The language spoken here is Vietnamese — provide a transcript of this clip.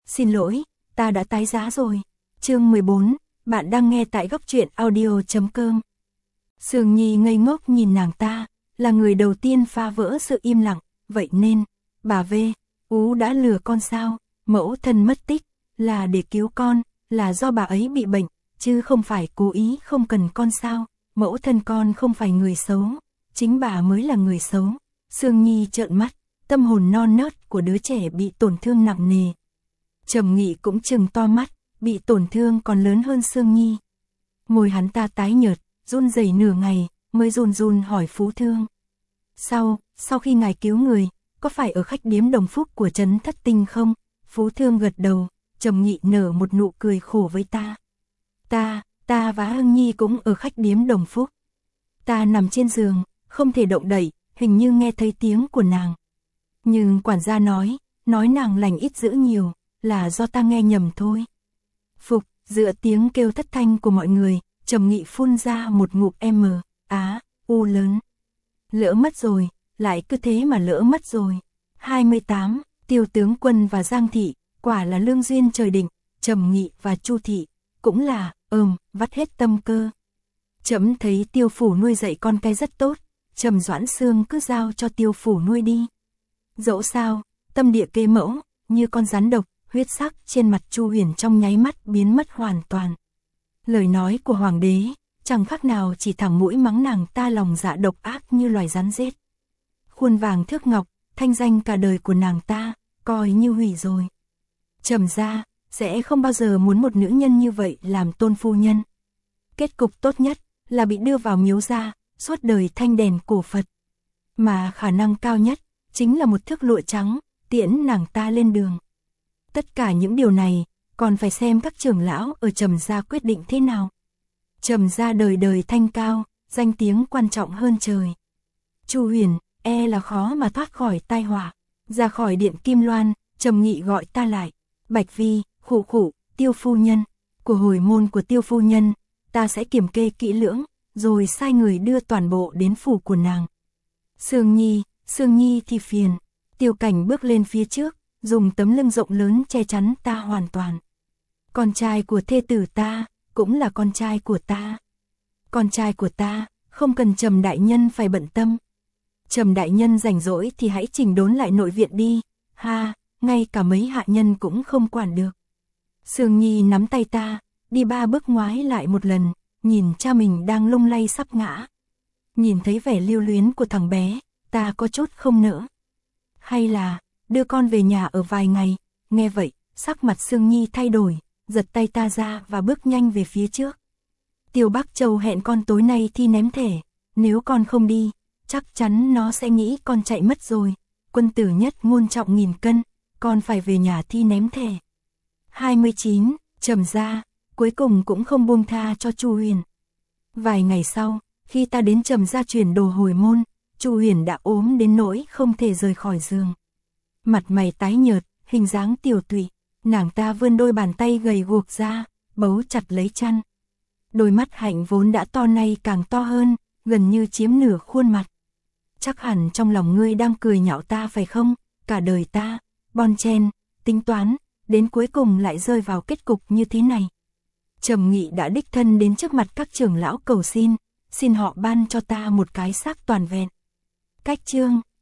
xin lỗi, ta đã tái giá rồi. Chương 14, bạn đang nghe tại góc truyện audio.com. Sương Nhi ngây ngốc nhìn nàng ta, là người đầu tiên phá vỡ sự im lặng, vậy nên, bà Ú đã lừa con sao? Mẫu thân mất tích, là để cứu con, là do bà ấy bị bệnh, chứ không phải cố ý không cần con sao? Mẫu thân con không phải người xấu, chính bà mới là người xấu. Sương Nhi trợn mắt, tâm hồn non nớt của đứa trẻ bị tổn thương nặng nề. Trầm Nghị cũng trừng to mắt, bị tổn thương còn lớn hơn Sương Nhi. Môi hắn ta tái nhợt, run rẩy nửa ngày, mới run run hỏi Phú Thương. Sau khi ngài cứu người, có phải ở khách điếm Đồng Phúc của trấn Thất Tinh không? Phú Thương gật đầu, Trầm Nghị nở một nụ cười khổ với ta. Ta và Hưng Nhi cũng ở khách điếm Đồng Phúc. Ta nằm trên giường, không thể động đậy, hình như nghe thấy tiếng của nàng. Nhưng quản gia nói nàng lành ít dữ nhiều, là do ta nghe nhầm thôi. Giữa tiếng kêu thất thanh của mọi người, Trầm Nghị phun ra một ngụm U lớn. Lỡ mất rồi, lại cứ thế mà lỡ mất rồi. 28, Tiêu tướng quân và Giang thị, quả là lương duyên trời định, Trầm Nghị và Chu thị, cũng là, vắt hết tâm cơ. Trẫm thấy Tiêu phủ nuôi dạy con cái rất tốt, Trầm Doãn Sương cứ giao cho Tiêu phủ nuôi đi. Dẫu sao, tâm địa kế mẫu, như con rắn độc, huyết sắc trên mặt Chu Huyền trong nháy mắt biến mất hoàn toàn. Lời nói của hoàng đế, chẳng khác nào chỉ thẳng mũi mắng nàng ta lòng dạ độc ác như loài rắn rết. Khuôn vàng thước ngọc, thanh danh cả đời của nàng ta, coi như hủy rồi. Trầm gia sẽ không bao giờ muốn một nữ nhân như vậy làm tôn phu nhân. Kết cục tốt nhất là bị đưa vào miếu gia, suốt đời thanh đèn cổ Phật. Mà khả năng cao nhất chính là một thước lụa trắng, tiễn nàng ta lên đường. Tất cả những điều này còn phải xem các trưởng lão ở Trầm gia quyết định thế nào. Trầm gia đời đời thanh cao, danh tiếng quan trọng hơn trời. Chu Huyền là khó mà thoát khỏi tai họa. Ra khỏi điện Kim Loan, Trầm Nghị gọi ta lại. Bạch Vi, khụ, Tiêu phu nhân, của hồi môn của Tiêu phu nhân, ta sẽ kiểm kê kỹ lưỡng, rồi sai người đưa toàn bộ đến phủ của nàng. Sương Nhi thì phiền. Tiêu Cảnh bước lên phía trước, dùng tấm lưng rộng lớn che chắn ta hoàn toàn. Con trai của thê tử ta, cũng là con trai của ta. Con trai của ta, không cần Trầm đại nhân phải bận tâm. Trầm đại nhân rảnh rỗi thì hãy chỉnh đốn lại nội viện đi, ngay cả mấy hạ nhân cũng không quản được. Sương Nhi nắm tay ta, đi 3 bước ngoái lại một lần, nhìn cha mình đang lung lay sắp ngã. Nhìn thấy vẻ lưu luyến của thằng bé, ta có chút không nỡ. Hay là, đưa con về nhà ở vài ngày. Nghe vậy, sắc mặt Sương Nhi thay đổi, giật tay ta ra và bước nhanh về phía trước. Tiêu Bắc Châu hẹn con tối nay thi ném thể, nếu con không đi, chắc chắn nó sẽ nghĩ con chạy mất rồi. Quân tử nhất ngôn trọng nghìn cân, con phải về nhà thi ném thể. 29, Trầm gia, cuối cùng cũng không buông tha cho Chu Huyền. Vài ngày sau, khi ta đến Trầm gia chuyển đồ hồi môn, Chu Huyền đã ốm đến nỗi không thể rời khỏi giường. Mặt mày tái nhợt, hình dáng tiểu tụy, nàng ta vươn đôi bàn tay gầy guộc ra, bấu chặt lấy chăn. Đôi mắt hạnh vốn đã to nay càng to hơn, gần như chiếm nửa khuôn mặt. Chắc hẳn trong lòng ngươi đang cười nhạo ta phải không? Cả đời ta, bon chen, tính toán, đến cuối cùng lại rơi vào kết cục như thế này. Trầm Nghị đã đích thân đến trước mặt các trưởng lão cầu xin họ ban cho ta một cái xác toàn vẹn. Cách chương